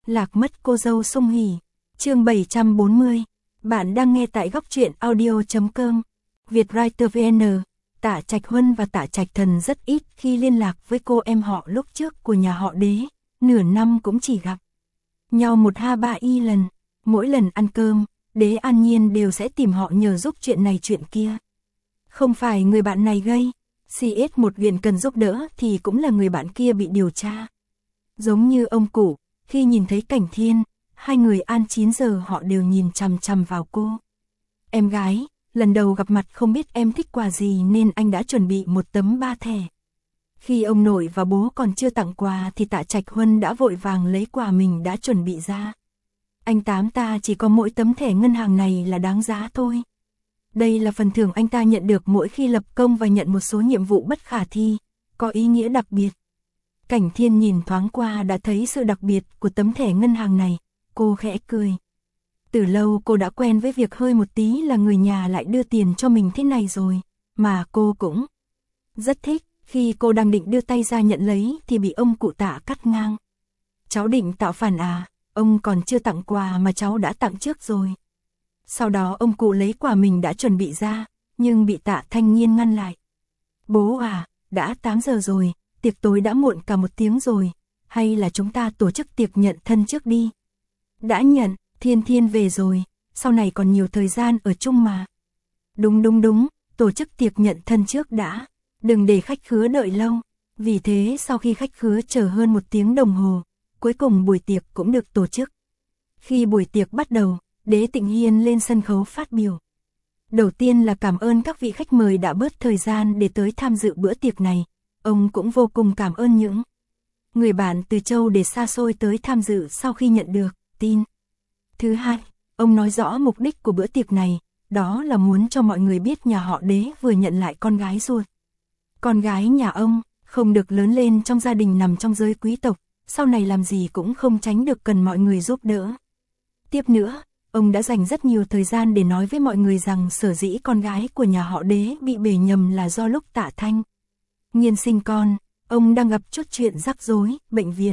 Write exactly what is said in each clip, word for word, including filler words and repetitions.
Lạc mất cô dâu sung hỉ. Chương bảy trăm bốn mươi. Bạn đang nghe tại góc truyện audio chấm com. Vietwriter vê en. Tạ Trạch Huân và Tạ Trạch Thần rất ít khi liên lạc với cô em họ lúc trước của nhà họ Đế, nửa năm cũng chỉ gặp nhau một ha ba y lần. Mỗi lần ăn cơm, Đế An Nhiên đều sẽ tìm họ nhờ giúp chuyện này chuyện kia. Không phải người bạn này gây xê ét một viện cần giúp đỡ thì cũng là người bạn kia bị điều tra. Giống như ông cụ, khi nhìn thấy Cảnh Thiên, hai người ăn chín giờ họ đều nhìn chằm chằm vào cô. Em gái, lần đầu gặp mặt không biết em thích quà gì nên anh đã chuẩn bị một tấm ba thẻ. Khi ông nội và bố còn chưa tặng quà thì Tạ Trạch Huân đã vội vàng lấy quà mình đã chuẩn bị ra. Anh Tám ta chỉ có mỗi tấm thẻ ngân hàng này là đáng giá thôi. Đây là phần thưởng anh ta nhận được mỗi khi lập công và nhận một số nhiệm vụ bất khả thi, có ý nghĩa đặc biệt. Cảnh Thiên nhìn thoáng qua đã thấy sự đặc biệt của tấm thẻ ngân hàng này, cô khẽ cười. Từ lâu cô đã quen với việc hơi một tí là người nhà lại đưa tiền cho mình thế này rồi, mà cô cũng rất thích. Khi cô đang định đưa tay ra nhận lấy thì bị ông cụ Tạ cắt ngang. Cháu định tạo phản à, ông còn chưa tặng quà mà cháu đã tặng trước rồi. Sau đó ông cụ lấy quà mình đã chuẩn bị ra, nhưng bị Tạ Thanh Nhiên ngăn lại. Bố à, đã tám giờ rồi, tiệc tối đã muộn cả một tiếng rồi, hay là chúng ta tổ chức tiệc nhận thân trước đi. Đã nhận, Thiên Thiên về rồi, sau này còn nhiều thời gian ở chung mà. Đúng đúng đúng, tổ chức tiệc nhận thân trước đã, đừng để khách khứa đợi lâu. Vì thế sau khi khách khứa chờ hơn một tiếng đồng hồ, cuối cùng buổi tiệc cũng được tổ chức. Khi buổi tiệc bắt đầu, Đế Tịnh Hiên lên sân khấu phát biểu. Đầu tiên là cảm ơn các vị khách mời đã bớt thời gian để tới tham dự bữa tiệc này. Ông cũng vô cùng cảm ơn những người bạn từ châu để xa xôi tới tham dự sau khi nhận được tin. Thứ hai, ông nói rõ mục đích của bữa tiệc này, đó là muốn cho mọi người biết nhà họ Đế vừa nhận lại con gái ruột. Con gái nhà ông không được lớn lên trong gia đình nằm trong giới quý tộc, sau này làm gì cũng không tránh được cần mọi người giúp đỡ. Tiếp nữa, ông đã dành rất nhiều thời gian để nói với mọi người rằng sở dĩ con gái của nhà họ Đế bị bể nhầm là do lúc Tạ Thanh Nhiên sinh con, ông đang gặp chút chuyện rắc rối, bệnh viện.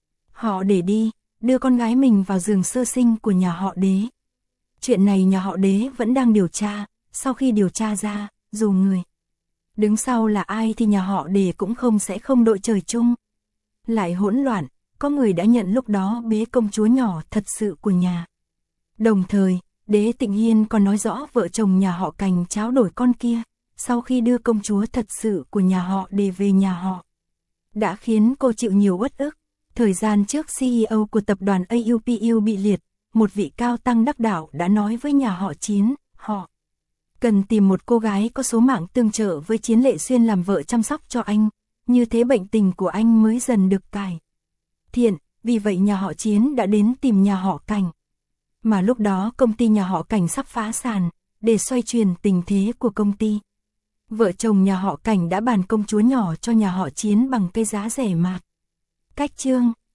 Họ để đi, đưa con gái mình vào giường sơ sinh của nhà họ Đế. Chuyện này nhà họ Đế vẫn đang điều tra, sau khi điều tra ra, dù người đứng sau là ai thì nhà họ Đế cũng không sẽ không đội trời chung. Lại hỗn loạn, có người đã nhận lúc đó bế công chúa nhỏ thật sự của nhà. Đồng thời, Đế Tịnh Hiên còn nói rõ vợ chồng nhà họ Cảnh tráo đổi con kia, sau khi đưa công chúa thật sự của nhà họ Đế về nhà họ. Đã khiến cô chịu nhiều uất ức. Thời gian trước xê e ô của tập đoàn a u pê u bị liệt, một vị cao tăng đắc đạo đã nói với nhà họ Chiến, họ cần tìm một cô gái có số mạng tương trợ với Chiến Lệ Xuyên làm vợ chăm sóc cho anh, như thế bệnh tình của anh mới dần được cải thiện. Vì vậy nhà họ Chiến đã đến tìm nhà họ Cảnh. Mà lúc đó công ty nhà họ Cảnh sắp phá sản, để xoay chuyển tình thế của công ty. Vợ chồng nhà họ Cảnh đã bàn công chúa nhỏ cho nhà họ Chiến bằng cái giá rẻ mạt. Cách chương